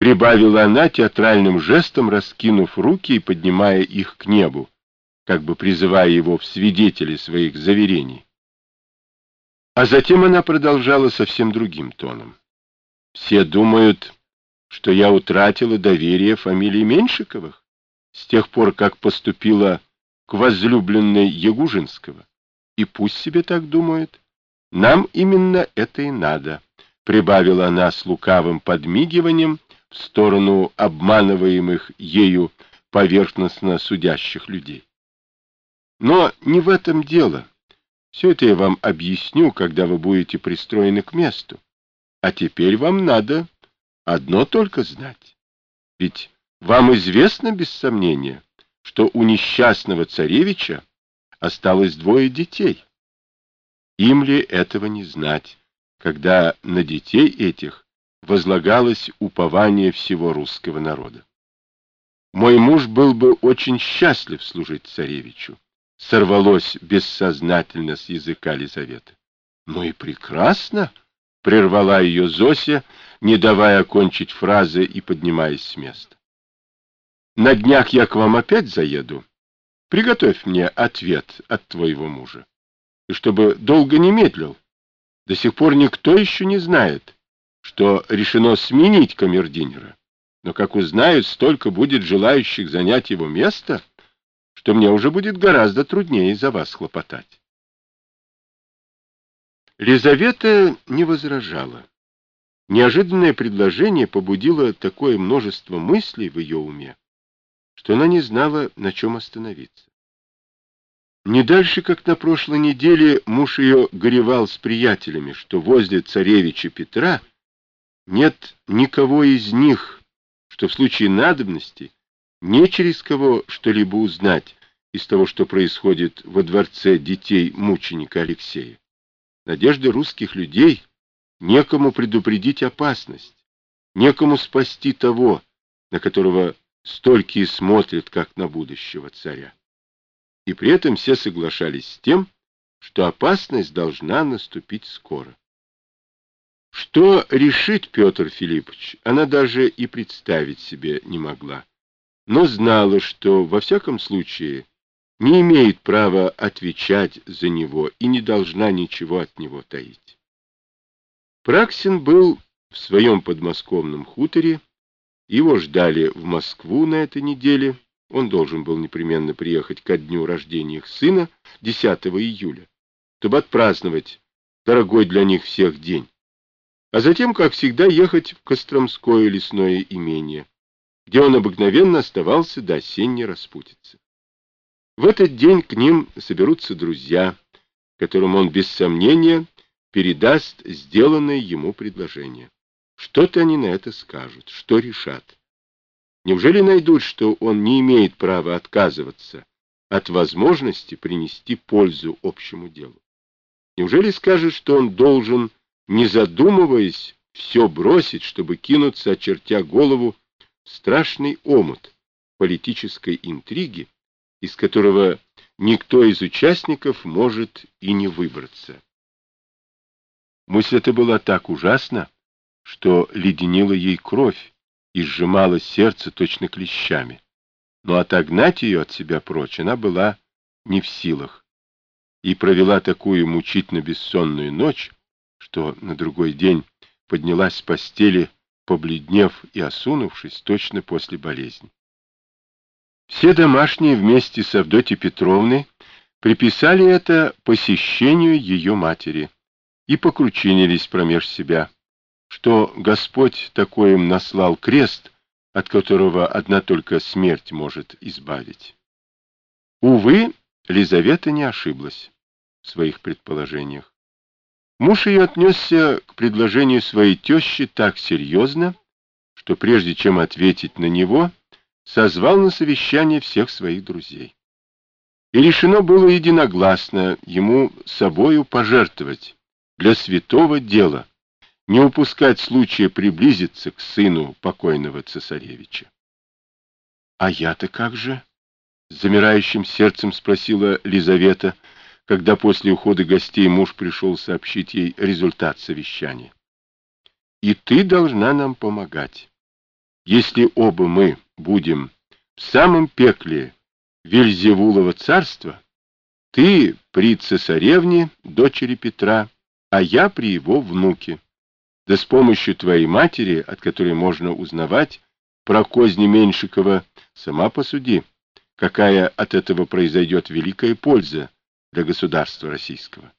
прибавила она театральным жестом, раскинув руки и поднимая их к небу, как бы призывая его в свидетели своих заверений. А затем она продолжала совсем другим тоном. «Все думают, что я утратила доверие фамилии Меньшиковых с тех пор, как поступила к возлюбленной Ягужинского. И пусть себе так думают. Нам именно это и надо», — прибавила она с лукавым подмигиванием в сторону обманываемых ею поверхностно судящих людей. «Но не в этом дело. Все это я вам объясню, когда вы будете пристроены к месту. А теперь вам надо одно только знать. Ведь вам известно, без сомнения, что у несчастного царевича осталось 2 детей. Им ли этого не знать, когда на детей этих возлагалось упование всего русского народа? Мой муж был бы очень счастлив служить царевичу», — сорвалось бессознательно с языка Лизаветы. «Ну и прекрасно», — прервала ее Зося, не давая окончить фразы и поднимаясь с места. «На днях я к вам опять заеду. Приготовь мне ответ от твоего мужа. И чтобы долго не медлил. До сих пор никто еще не знает, что решено сменить камердинера. Но как узнают, столько будет желающих занять его место, что мне уже будет гораздо труднее за вас хлопотать». Лизавета не возражала. Неожиданное предложение побудило такое множество мыслей в ее уме, что она не знала, на чем остановиться. Не дальше, как на прошлой неделе, муж ее горевал с приятелями, что возле царевича Петра нет никого из них, что в случае надобности не через кого что-либо узнать из того, что происходит во дворце детей мученика Алексея. Надежда русских людей — некому предупредить опасность, некому спасти того, на которого столькие смотрят, как на будущего царя. И при этом все соглашались с тем, что опасность должна наступить скоро. Что решит Петр Филиппович, она даже и представить себе не могла, но знала, что во всяком случае не имеет права отвечать за него и не должна ничего от него таить. Праксин был в своем подмосковном хуторе, его ждали в Москву на этой неделе, он должен был непременно приехать ко дню рождения их сына, 10 июля, чтобы отпраздновать дорогой для них всех день, а затем, как всегда, ехать в Костромское лесное имение, где он обыкновенно оставался до осенней распутицы. В этот день к ним соберутся друзья, которым он без сомнения передаст сделанное ему предложение. Что-то они на это скажут, что решат. Неужели найдут, что он не имеет права отказываться от возможности принести пользу общему делу? Неужели скажут, что он должен, не задумываясь, все бросить, чтобы кинуться, очертя голову, в страшный омут политической интриги, из которого никто из участников может и не выбраться? Мысль эта была так ужасна, что леденила ей кровь и сжимала сердце точно клещами. Но отогнать ее от себя прочь она была не в силах и провела такую мучительно бессонную ночь, что на другой день поднялась с постели, побледнев и осунувшись точно после болезни. Все домашние вместе с Авдотьей Петровной приписали это посещению ее матери и покручинились промеж себя, что Господь такой им наслал крест, от которого одна только смерть может избавить. Увы, Лизавета не ошиблась в своих предположениях. Муж ее отнесся к предложению своей тещи так серьезно, что прежде чем ответить на него, созвал на совещание всех своих друзей. И решено было единогласно ему собою пожертвовать для святого дела, не упускать случая приблизиться к сыну покойного цесаревича. — А я-то как же? — с замирающим сердцем спросила Лизавета, когда после ухода гостей муж пришел сообщить ей результат совещания. — И ты должна нам помогать. Если оба мы будем в самом пекле Вельзевулова царства, ты при цесаревне, дочери Петра, а я при его внуке. Да с помощью твоей матери, от которой можно узнавать про козни Меньшикова, сама посуди, какая от этого произойдет великая польза для государства российского.